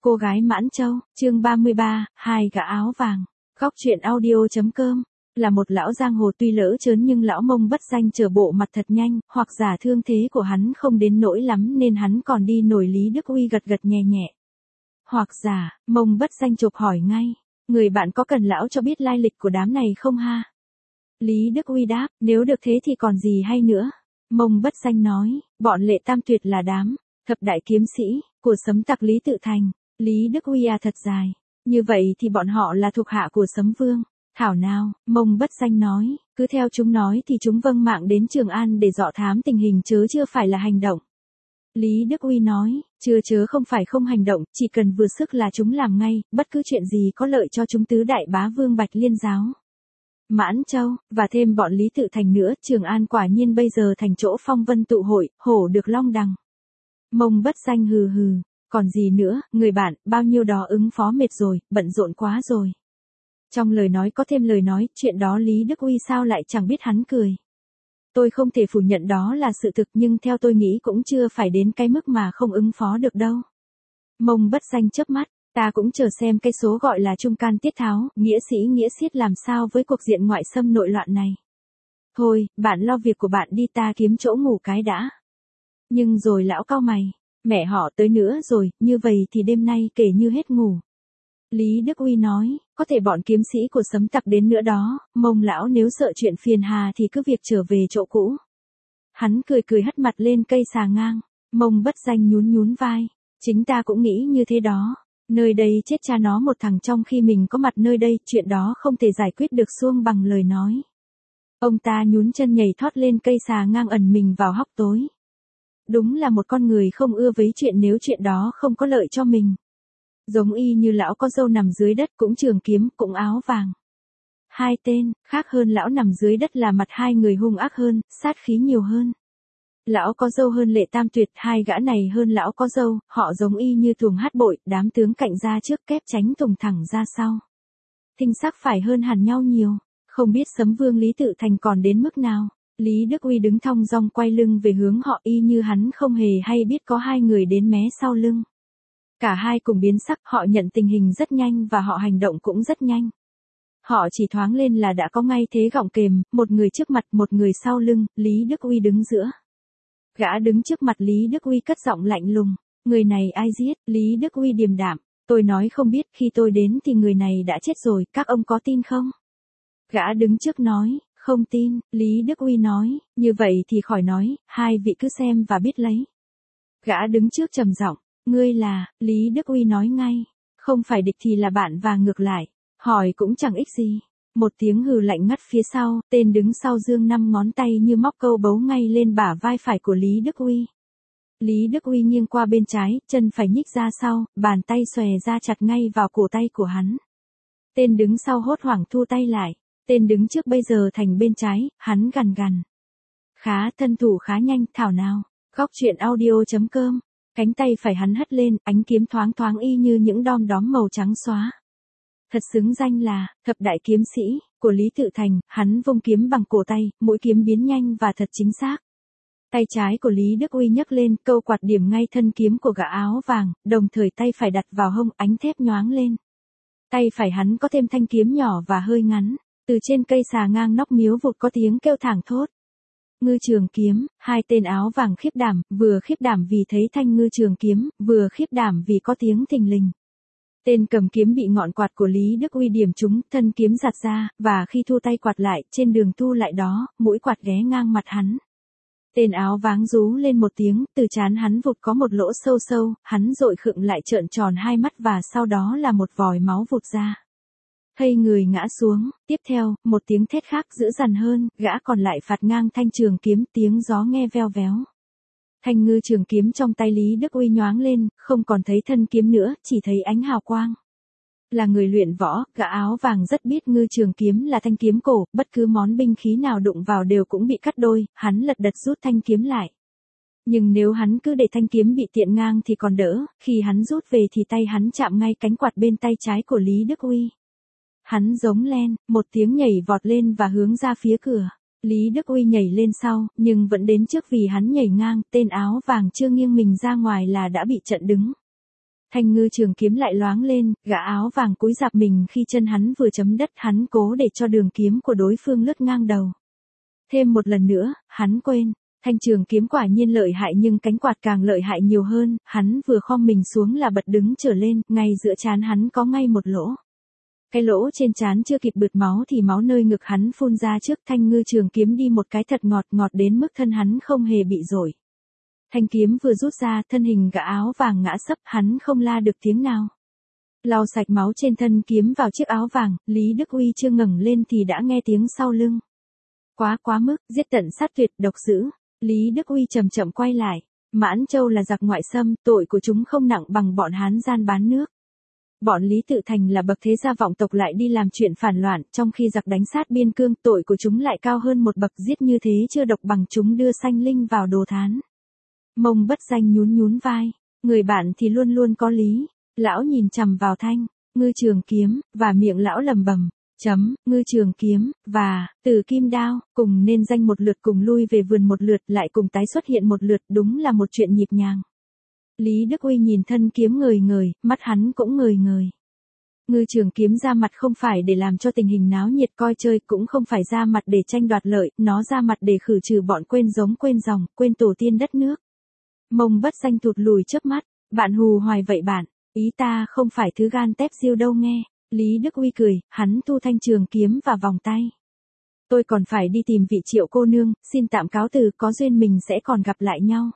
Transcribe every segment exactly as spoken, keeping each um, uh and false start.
Cô gái Mãn Châu, chương ba mươi ba, hai gã áo vàng. Góc truyện audio.com. Là một lão giang hồ tuy lỡ chớn nhưng lão Mông Bất Danh trở bộ mặt thật nhanh, hoặc giả thương thế của hắn không đến nỗi lắm nên hắn còn đi nổi. Lý Đức Uy gật gật nhẹ nhẹ. Hoặc giả, Mông Bất Danh chộp hỏi ngay, người bạn có cần lão cho biết lai lịch của đám này không ha? Lý Đức Uy đáp, nếu được thế thì còn gì hay nữa. Mông Bất Danh nói, bọn Lệ Tam Tuyệt là đám thập đại kiếm sĩ của Sấm Tặc Lý Tự Thành. Lý Đức Uy à, thật dài. Như vậy thì bọn họ là thuộc hạ của Sấm Vương. Thảo nào, Mông Bất Danh nói, cứ theo chúng nói thì chúng vâng mạng đến Trường An để dọ thám tình hình chớ chưa phải là hành động. Lý Đức Uy nói, chưa chớ không phải không hành động, chỉ cần vừa sức là chúng làm ngay, bất cứ chuyện gì có lợi cho chúng tứ đại bá vương Bạch Liên giáo, Mãn Châu, và thêm bọn Lý Tự Thành nữa. Trường An quả nhiên bây giờ thành chỗ phong vân tụ hội, hổ được long đằng. Mông Bất Danh hừ hừ, còn gì nữa, người bạn, bao nhiêu đó ứng phó mệt rồi, bận rộn quá rồi. Trong lời nói có thêm lời nói, chuyện đó Lý Đức Uy sao lại chẳng biết. Hắn cười. Tôi không thể phủ nhận đó là sự thực, nhưng theo tôi nghĩ cũng chưa phải đến cái mức mà không ứng phó được đâu. Mông Bất Danh chớp mắt, ta cũng chờ xem cái số gọi là trung can tiết tháo, nghĩa sĩ nghĩa xiết làm sao với cuộc diện ngoại xâm nội loạn này. Thôi, bạn lo việc của bạn đi, ta kiếm chỗ ngủ cái đã. Nhưng rồi lão cau mày, mẹ họ tới nữa rồi, như vậy thì đêm nay kể như hết ngủ. Lý Đức Uy nói, có thể bọn kiếm sĩ của Sấm Tặc đến nữa đó, Mông lão nếu sợ chuyện phiền hà thì cứ việc trở về chỗ cũ. Hắn cười cười hất mặt lên cây xà ngang. Mông Bất Danh nhún nhún vai, chính ta cũng nghĩ như thế đó. Nơi đây chết cha nó một thằng trong khi mình có mặt nơi đây, chuyện đó không thể giải quyết được xuông bằng lời nói. Ông ta nhún chân nhảy thoát lên cây xà ngang ẩn mình vào hốc tối. Đúng là một con người không ưa với chuyện nếu chuyện đó không có lợi cho mình. Giống y như lão có râu nằm dưới đất, cũng trường kiếm, cũng áo vàng. Hai tên, khác hơn lão nằm dưới đất là mặt hai người hung ác hơn, sát khí nhiều hơn. Lão có râu hơn Lệ Tam Tuyệt, hai gã này hơn lão có râu, họ giống y như tuồng hát bội, đám tướng cạnh ra trước kép tránh tùng thẳng ra sau. Thinh sắc phải hơn hẳn nhau nhiều, không biết Sấm Vương Lý Tự Thành còn đến mức nào. Lý Đức Uy đứng thong dong quay lưng về hướng họ y như hắn không hề hay biết có hai người đến mé sau lưng. Cả hai cùng biến sắc, họ nhận tình hình rất nhanh và họ hành động cũng rất nhanh. Họ chỉ thoáng lên là đã có ngay thế gọng kềm, một người trước mặt, một người sau lưng. Lý Đức Uy đứng giữa. Gã đứng trước mặt Lý Đức Uy cất giọng lạnh lùng, người này ai giết? Lý Đức Uy điềm đạm, tôi nói không biết, khi tôi đến thì người này đã chết rồi, các ông có tin không? Gã đứng trước nói, không tin. Lý Đức Uy nói, như vậy thì khỏi nói, hai vị cứ xem và biết lấy. Gã đứng trước trầm giọng, ngươi là? Lý Đức Uy nói ngay, không phải địch thì là bạn và ngược lại, hỏi cũng chẳng ích gì. Một tiếng hừ lạnh ngắt phía sau, tên đứng sau giương năm ngón tay như móc câu bấu ngay lên bả vai phải của Lý Đức Uy. Lý Đức Uy nghiêng qua bên trái, chân phải nhích ra sau, bàn tay xòe ra chặt ngay vào cổ tay của hắn. Tên đứng sau hốt hoảng thu tay lại, tên đứng trước bây giờ thành bên trái, hắn gằn gằn. Khá, thân thủ khá nhanh, thảo nào. Góc truyện audio.com. Cánh tay phải hắn hất lên, ánh kiếm thoáng thoáng y như những đom đóm màu trắng xóa. Thật xứng danh là thập đại kiếm sĩ của Lý Tự Thành. Hắn vung kiếm bằng cổ tay, mũi kiếm biến nhanh và thật chính xác. Tay trái của Lý Đức Uy nhấc lên, câu quạt điểm ngay thân kiếm của gã áo vàng, đồng thời tay phải đặt vào hông, ánh thép nhoáng lên. Tay phải hắn có thêm thanh kiếm nhỏ và hơi ngắn, từ trên cây xà ngang nóc miếu vụt có tiếng kêu thảng thốt. Ngư trường kiếm. Hai tên áo vàng khiếp đảm, vừa khiếp đảm vì thấy thanh ngư trường kiếm, vừa khiếp đảm vì có tiếng thình lình. Tên cầm kiếm bị ngọn quạt của Lý Đức Uy điểm trúng, thân kiếm giạt ra, và khi thu tay quạt lại, trên đường thu lại đó, mũi quạt ghé ngang mặt hắn. Tên áo váng rú lên một tiếng, từ trán hắn vụt có một lỗ sâu sâu, hắn dội khựng lại trợn tròn hai mắt và sau đó là một vòi máu vụt ra. Thây người ngã xuống, tiếp theo, một tiếng thét khác dữ dằn hơn, gã còn lại phạt ngang thanh trường kiếm, tiếng gió nghe veo véo. Thanh ngư trường kiếm trong tay Lý Đức Uy nhoáng lên, không còn thấy thân kiếm nữa, chỉ thấy ánh hào quang. Là người luyện võ, gã áo vàng rất biết ngư trường kiếm là thanh kiếm cổ, bất cứ món binh khí nào đụng vào đều cũng bị cắt đôi, hắn lật đật rút thanh kiếm lại. Nhưng nếu hắn cứ để thanh kiếm bị tiện ngang thì còn đỡ, khi hắn rút về thì tay hắn chạm ngay cánh quạt bên tay trái của Lý Đức Uy. Hắn giống len, một tiếng nhảy vọt lên và hướng ra phía cửa. Lý Đức Uy nhảy lên sau, nhưng vẫn đến trước vì hắn nhảy ngang, tên áo vàng chưa nghiêng mình ra ngoài là đã bị chặn đứng. Thanh ngư trường kiếm lại loáng lên, gã áo vàng cúi rạp mình khi chân hắn vừa chấm đất, hắn cố để cho đường kiếm của đối phương lướt ngang đầu. Thêm một lần nữa, hắn quên, thanh trường kiếm quả nhiên lợi hại nhưng cánh quạt càng lợi hại nhiều hơn, hắn vừa khom mình xuống là bật đứng trở lên, ngay giữa trán hắn có ngay một lỗ. Cái lỗ trên trán chưa kịp bượt máu thì máu nơi ngực hắn phun ra trước, thanh ngư trường kiếm đi một cái thật ngọt ngọt đến mức thân hắn không hề bị rội. Thanh kiếm vừa rút ra, thân hình gã áo vàng ngã sấp, hắn không la được tiếng nào. Lau sạch máu trên thân kiếm vào chiếc áo vàng, Lý Đức Uy chưa ngẩng lên thì đã nghe tiếng sau lưng. Quá quá mức, giết tận sát tuyệt, độc dữ. Lý Đức Uy chậm chậm quay lại. Mãn Châu là giặc ngoại xâm, tội của chúng không nặng bằng bọn Hán gian bán nước. Bọn Lý Tự Thành là bậc thế gia vọng tộc lại đi làm chuyện phản loạn, trong khi giặc đánh sát biên cương, tội của chúng lại cao hơn một bậc, giết như thế chưa độc bằng chúng đưa sanh linh vào đồ thán. Mông Bất Danh nhún nhún vai, người bạn thì luôn luôn có lý. Lão nhìn chằm vào thanh ngư trường kiếm, và miệng lão lầm bầm, chấm, ngư trường kiếm, và, từ kim đao, cùng nên danh một lượt, cùng lui về vườn một lượt, lại cùng tái xuất hiện một lượt, đúng là một chuyện nhịp nhàng. Lý Đức Uy nhìn thân kiếm ngời ngời, mắt hắn cũng ngời ngời. Ngư trường kiếm ra mặt không phải để làm cho tình hình náo nhiệt coi chơi, cũng không phải ra mặt để tranh đoạt lợi, nó ra mặt để khử trừ bọn quên giống quên dòng, quên tổ tiên đất nước. Mông Bất Danh thụt lùi trước mắt, bạn hù hoài vậy bạn, ý ta không phải thứ gan tép diêu đâu nghe. Lý Đức Uy cười, hắn thu thanh trường kiếm và vòng tay. Tôi còn phải đi tìm vị Triệu cô nương, xin tạm cáo từ, có duyên mình sẽ còn gặp lại nhau.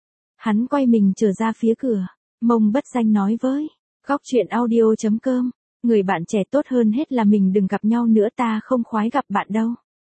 Hắn quay mình trở ra phía cửa, Mông Bất Danh nói với góc truyện audio chấm com, người bạn trẻ tốt hơn hết là mình đừng gặp nhau nữa, ta không khoái gặp bạn đâu.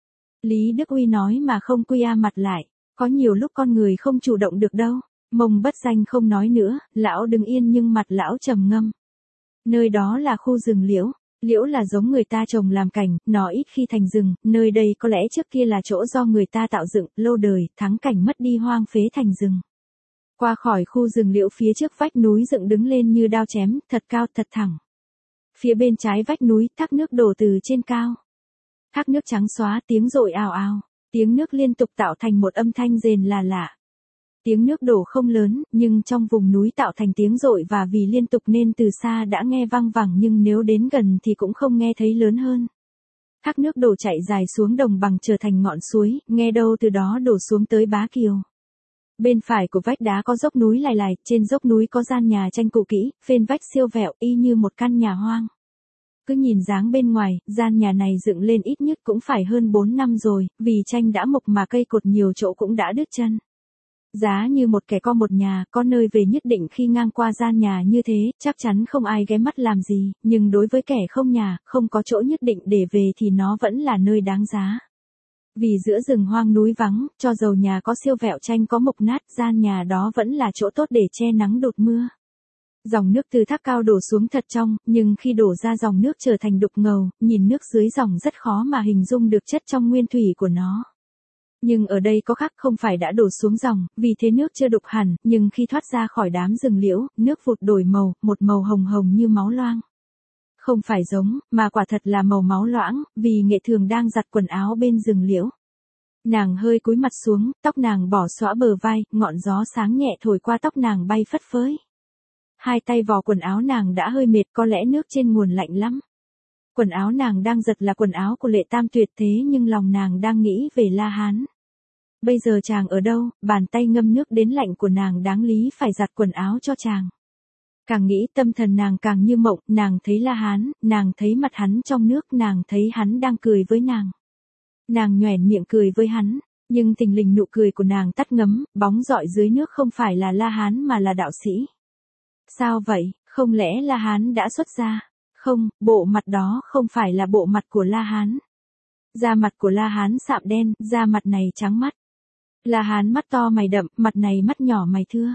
Lý Đức Uy nói mà không quy a mặt lại, có nhiều lúc con người không chủ động được đâu. Mông Bất Danh không nói nữa, lão đứng yên nhưng mặt lão trầm ngâm. Nơi đó là khu rừng liễu, liễu là giống người ta trồng làm cảnh, nó ít khi thành rừng, nơi đây có lẽ trước kia là chỗ do người ta tạo dựng, lâu đời, thắng cảnh mất đi hoang phế thành rừng. Qua khỏi khu rừng liễu phía trước vách núi dựng đứng lên như đao chém, thật cao thật thẳng. Phía bên trái vách núi, thác nước đổ từ trên cao. Thác nước trắng xóa, tiếng rội ào ào, tiếng nước liên tục tạo thành một âm thanh rền là lạ. Tiếng nước đổ không lớn, nhưng trong vùng núi tạo thành tiếng rội và vì liên tục nên từ xa đã nghe vang vẳng, nhưng nếu đến gần thì cũng không nghe thấy lớn hơn. Thác nước đổ chạy dài xuống đồng bằng trở thành ngọn suối, nghe đâu từ đó đổ xuống tới Bá Kiều. Bên phải của vách đá có dốc núi lài lài, trên dốc núi có gian nhà tranh cũ kỹ, phên vách siêu vẹo y như một căn nhà hoang. Cứ nhìn dáng bên ngoài, gian nhà này dựng lên ít nhất cũng phải hơn bốn năm rồi, vì tranh đã mục mà cây cột nhiều chỗ cũng đã đứt chân. Giá như một kẻ có một nhà, có nơi về nhất định khi ngang qua gian nhà như thế, chắc chắn không ai ghé mắt làm gì, nhưng đối với kẻ không nhà, không có chỗ nhất định để về thì nó vẫn là nơi đáng giá. Vì giữa rừng hoang núi vắng, cho dầu nhà có siêu vẹo tranh có mục nát, gian nhà đó vẫn là chỗ tốt để che nắng đột mưa. Dòng nước từ thác cao đổ xuống thật trong, nhưng khi đổ ra dòng nước trở thành đục ngầu, nhìn nước dưới dòng rất khó mà hình dung được chất trong nguyên thủy của nó. Nhưng ở đây có khác, không phải đã đổ xuống dòng, vì thế nước chưa đục hẳn, nhưng khi thoát ra khỏi đám rừng liễu, nước vụt đổi màu, một màu hồng hồng như máu loang. Không phải giống, mà quả thật là màu máu loãng, vì Nghệ Thường đang giặt quần áo bên rừng liễu. Nàng hơi cúi mặt xuống, tóc nàng bỏ xõa bờ vai, ngọn gió sáng nhẹ thổi qua tóc nàng bay phất phới. Hai tay vò quần áo nàng đã hơi mệt, có lẽ nước trên nguồn lạnh lắm. Quần áo nàng đang giật là quần áo của Lệ Tam Tuyệt, thế nhưng lòng nàng đang nghĩ về La Hán. Bây giờ chàng ở đâu, bàn tay ngâm nước đến lạnh của nàng đáng lý phải giặt quần áo cho chàng. Càng nghĩ tâm thần nàng càng như mộng, nàng thấy La Hán, nàng thấy mặt hắn trong nước, nàng thấy hắn đang cười với nàng. Nàng nhoẻn miệng cười với hắn, nhưng thình lình nụ cười của nàng tắt ngấm, bóng rọi dưới nước không phải là La Hán mà là đạo sĩ. Sao vậy, không lẽ La Hán đã xuất gia? Không, bộ mặt đó không phải là bộ mặt của La Hán. Da mặt của La Hán sạm đen, da mặt này trắng mắt. La Hán mắt to mày đậm, mặt này mắt nhỏ mày thưa.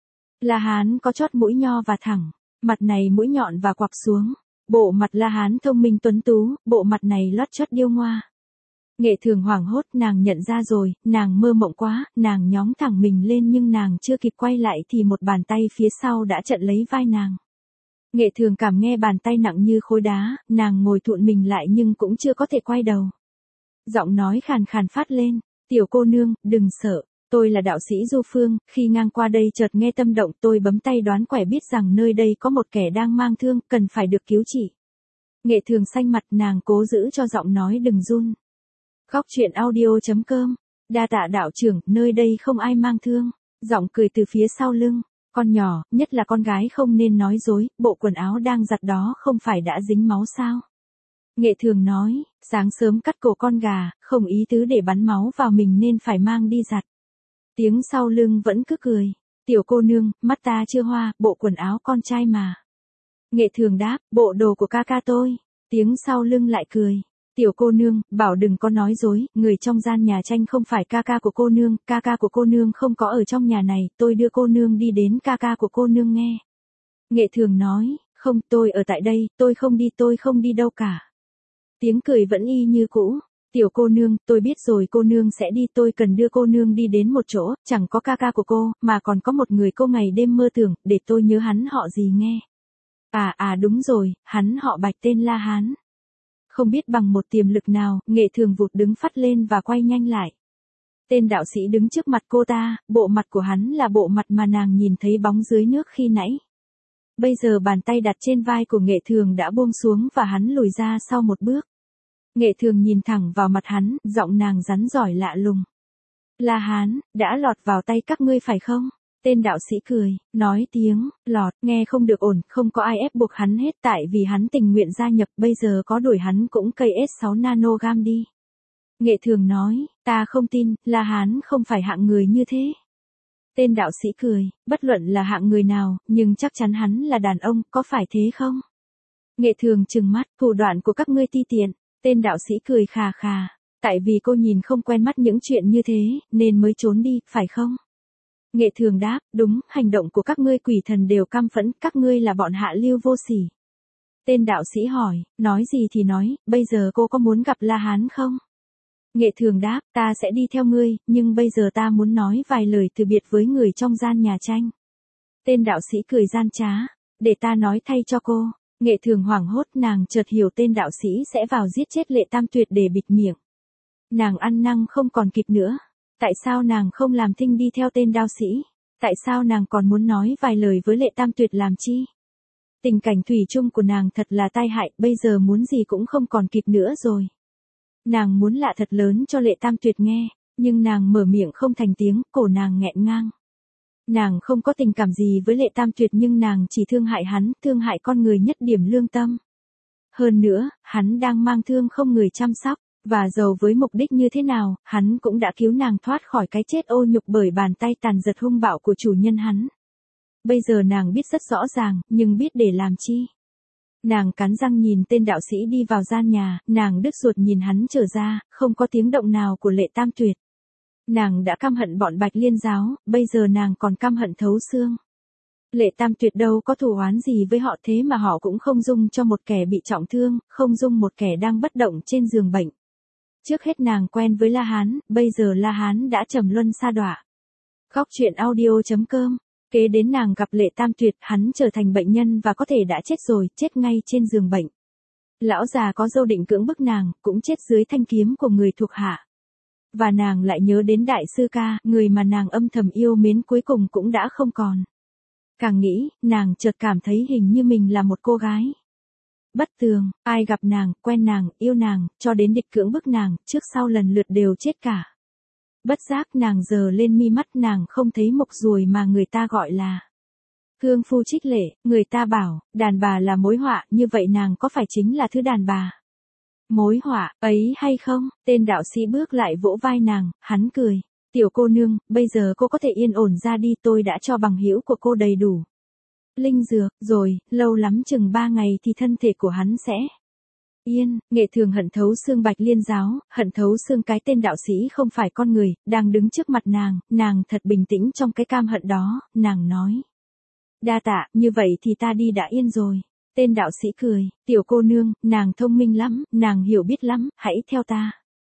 La Hán có chót mũi nho và thẳng, mặt này mũi nhọn và quặp xuống. Bộ mặt La Hán thông minh tuấn tú, bộ mặt này lót chót điêu ngoa. Nghệ Thường hoảng hốt, nàng nhận ra rồi, nàng mơ mộng quá, nàng nhóng thẳng mình lên nhưng nàng chưa kịp quay lại thì một bàn tay phía sau đã chặn lấy vai nàng. Nghệ Thường cảm nghe bàn tay nặng như khối đá, nàng ngồi thụn mình lại nhưng cũng chưa có thể quay đầu. Giọng nói khàn khàn phát lên, tiểu cô nương, đừng sợ, tôi là đạo sĩ Du Phương, khi ngang qua đây chợt nghe tâm động tôi bấm tay đoán quẻ biết rằng nơi đây có một kẻ đang mang thương, cần phải được cứu trị. Nghệ Thường xanh mặt nàng cố giữ cho giọng nói đừng run. Góc truyện audio.com, đa tạ đạo trưởng, nơi đây không ai mang thương. Giọng cười từ phía sau lưng, con nhỏ, nhất là con gái không nên nói dối, bộ quần áo đang giặt đó không phải đã dính máu sao? Nghệ Thường nói, sáng sớm cắt cổ con gà, không ý tứ để bắn máu vào mình nên phải mang đi giặt. Tiếng sau lưng vẫn cứ cười, tiểu cô nương, mắt ta chưa hoa, bộ quần áo con trai mà. Nghệ Thường đáp, bộ đồ của ca ca tôi. Tiếng sau lưng lại cười, tiểu cô nương, bảo đừng có nói dối, người trong gian nhà tranh không phải ca ca của cô nương, ca ca của cô nương không có ở trong nhà này, tôi đưa cô nương đi đến ca ca của cô nương nghe. Nghệ Thường nói, không, tôi ở tại đây, tôi không đi, tôi không đi đâu cả. Tiếng cười vẫn y như cũ, tiểu cô nương, tôi biết rồi cô nương sẽ đi, tôi cần đưa cô nương đi đến một chỗ, chẳng có ca ca của cô, mà còn có một người cô ngày đêm mơ tưởng, để tôi nhớ hắn họ gì nghe. À à đúng rồi, hắn họ Bạch tên La Hán. Không biết bằng một tiềm lực nào, Nghệ Thường vụt đứng phắt lên và quay nhanh lại. Tên đạo sĩ đứng trước mặt cô ta, bộ mặt của hắn là bộ mặt mà nàng nhìn thấy bóng dưới nước khi nãy. Bây giờ bàn tay đặt trên vai của Nghệ Thường đã buông xuống và hắn lùi ra sau một bước. Nghệ Thường nhìn thẳng vào mặt hắn, giọng nàng rắn giỏi lạ lùng. La Hán, đã lọt vào tay các ngươi phải không? Tên đạo sĩ cười, nói tiếng, lọt, nghe không được ổn, không có ai ép buộc hắn hết tại vì hắn tình nguyện gia nhập, bây giờ có đuổi hắn cũng cây S sáu nanogam đi. Nghệ Thường nói, ta không tin, La Hán không phải hạng người như thế. Tên đạo sĩ cười, bất luận là hạng người nào, nhưng chắc chắn hắn là đàn ông, có phải thế không? Nghệ Thường trừng mắt, thủ đoạn của các ngươi ti tiện. Tên đạo sĩ cười khà khà, tại vì cô nhìn không quen mắt những chuyện như thế, nên mới trốn đi, phải không? Nghệ Thường đáp, đúng, hành động của các ngươi quỷ thần đều căm phẫn, các ngươi là bọn hạ lưu vô sỉ. Tên đạo sĩ hỏi, nói gì thì nói, bây giờ cô có muốn gặp La Hán không? Nghệ Thường đáp, ta sẽ đi theo ngươi, nhưng bây giờ ta muốn nói vài lời từ biệt với người trong gian nhà tranh. Tên đạo sĩ cười gian trá, để ta nói thay cho cô. Nghệ Thường hoảng hốt, nàng chợt hiểu tên đạo sĩ sẽ vào giết chết Lệ Tam Tuyệt để bịt miệng. Nàng ăn năn không còn kịp nữa. Tại sao nàng không làm thinh đi theo tên đạo sĩ? Tại sao nàng còn muốn nói vài lời với Lệ Tam Tuyệt làm chi? Tình cảnh thủy chung của nàng thật là tai hại, bây giờ muốn gì cũng không còn kịp nữa rồi. Nàng muốn lạ thật lớn cho Lệ Tam Tuyệt nghe, nhưng nàng mở miệng không thành tiếng, cổ nàng nghẹn ngang. Nàng không có tình cảm gì với Lệ Tam Tuyệt nhưng nàng chỉ thương hại hắn, thương hại con người nhất điểm lương tâm. Hơn nữa, hắn đang mang thương không người chăm sóc, và dầu với mục đích như thế nào, hắn cũng đã cứu nàng thoát khỏi cái chết ô nhục bởi bàn tay tàn giật hung bạo của chủ nhân hắn. Bây giờ nàng biết rất rõ ràng, nhưng biết để làm chi. Nàng cắn răng nhìn tên đạo sĩ đi vào gian nhà, nàng đứt ruột nhìn hắn trở ra, không có tiếng động nào của Lệ Tam Tuyệt. Nàng đã căm hận bọn Bạch Liên giáo, bây giờ nàng còn căm hận thấu xương. Lệ Tam Tuyệt đâu có thù oán gì với họ thế mà họ cũng không dung cho một kẻ bị trọng thương, không dung một kẻ đang bất động trên giường bệnh. Trước hết nàng quen với La Hán, bây giờ La Hán đã trầm luân sa đọa. Góc truyện audio.com, kế đến nàng gặp Lệ Tam Tuyệt, hắn trở thành bệnh nhân và có thể đã chết rồi, chết ngay trên giường bệnh. Lão già có dâu định cưỡng bức nàng, cũng chết dưới thanh kiếm của người thuộc hạ. Và nàng lại nhớ đến đại sư ca, người mà nàng âm thầm yêu mến cuối cùng cũng đã không còn. Càng nghĩ, nàng chợt cảm thấy hình như mình là một cô gái bất tường, ai gặp nàng, quen nàng, yêu nàng, cho đến địch cưỡng bức nàng, trước sau lần lượt đều chết cả. Bất giác nàng giơ lên mi mắt, nàng không thấy mộc ruồi mà người ta gọi là hương phu trích lệ, người ta bảo, đàn bà là mối họa, như vậy nàng có phải chính là thứ đàn bà mối họa ấy hay không? Tên đạo sĩ bước lại vỗ vai nàng, hắn cười, tiểu cô nương, bây giờ cô có thể yên ổn ra đi, tôi đã cho bằng hữu của cô đầy đủ linh dược, rồi, lâu lắm chừng ba ngày thì thân thể của hắn sẽ yên. Nghệ Thường hận thấu xương Bạch Liên giáo, hận thấu xương cái tên đạo sĩ không phải con người, đang đứng trước mặt nàng, nàng thật bình tĩnh trong cái cam hận đó, nàng nói. Đa tạ, như vậy thì ta đi đã yên rồi. Tên đạo sĩ cười, tiểu cô nương, nàng thông minh lắm, nàng hiểu biết lắm, hãy theo ta.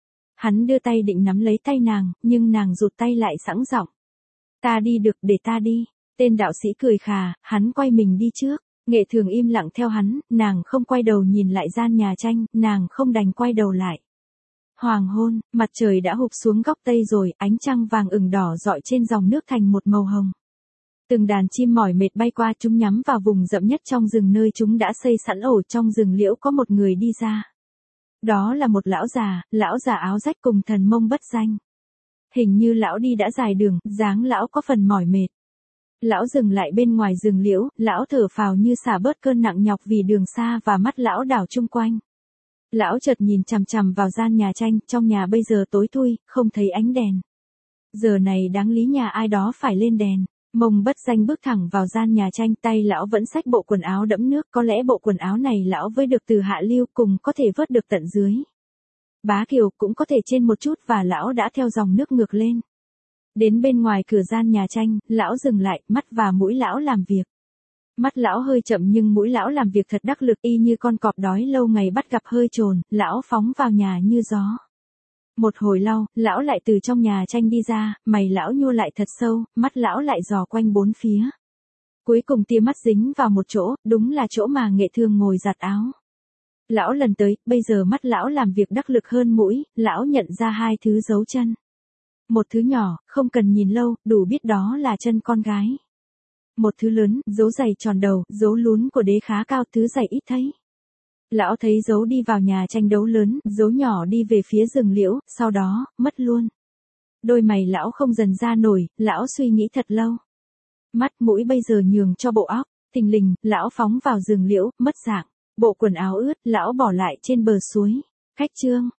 Hắn đưa tay định nắm lấy tay nàng, nhưng nàng rụt tay lại sẵn giọng. Ta đi được, để ta đi. Tên đạo sĩ cười khà, hắn quay mình đi trước. Nghệ Thường im lặng theo hắn, nàng không quay đầu nhìn lại gian nhà tranh, nàng không đành quay đầu lại. Hoàng hôn, mặt trời đã hụp xuống góc tây rồi, ánh trăng vàng ửng đỏ rọi trên dòng nước thành một màu hồng. Từng đàn chim mỏi mệt bay qua, chúng nhắm vào vùng rậm nhất trong rừng nơi chúng đã xây sẵn ổ. Trong rừng liễu có một người đi ra. Đó là một lão già, lão già áo rách cùng thần Mông Bất Danh. Hình như lão đi đã dài đường, dáng lão có phần mỏi mệt. Lão dừng lại bên ngoài rừng liễu, lão thở phào như xả bớt cơn nặng nhọc vì đường xa và mắt lão đảo chung quanh. Lão chợt nhìn chằm chằm vào gian nhà tranh, trong nhà bây giờ tối thui, không thấy ánh đèn. Giờ này đáng lý nhà ai đó phải lên đèn. Mông Bất Danh bước thẳng vào gian nhà tranh, tay lão vẫn xách bộ quần áo đẫm nước, có lẽ bộ quần áo này lão với được từ hạ lưu, cùng có thể vớt được tận dưới. Bá Kiều cũng có thể trên một chút, và lão đã theo dòng nước ngược lên. Đến bên ngoài cửa gian nhà tranh, lão dừng lại, mắt và mũi lão làm việc. Mắt lão hơi chậm nhưng mũi lão làm việc thật đắc lực, y như con cọp đói lâu ngày bắt gặp hơi trồn, lão phóng vào nhà như gió. Một hồi lâu, lão lại từ trong nhà tranh đi ra, mày lão nhua lại thật sâu, mắt lão lại dò quanh bốn phía. Cuối cùng tia mắt dính vào một chỗ, đúng là chỗ mà Nghệ thường ngồi giặt áo. Lão lần tới, bây giờ mắt lão làm việc đắc lực hơn mũi, lão nhận ra hai thứ dấu chân. Một thứ nhỏ, không cần nhìn lâu, đủ biết đó là chân con gái. Một thứ lớn, dấu giày tròn đầu, dấu lún của đế khá cao, thứ giày ít thấy. Lão thấy dấu đi vào nhà tranh đấu lớn, dấu nhỏ đi về phía rừng liễu, sau đó, mất luôn. Đôi mày lão không dần ra nổi, lão suy nghĩ thật lâu. Mắt mũi bây giờ nhường cho bộ óc, thình lình, lão phóng vào rừng liễu, mất dạng. Bộ quần áo ướt, lão bỏ lại trên bờ suối. Cách chương.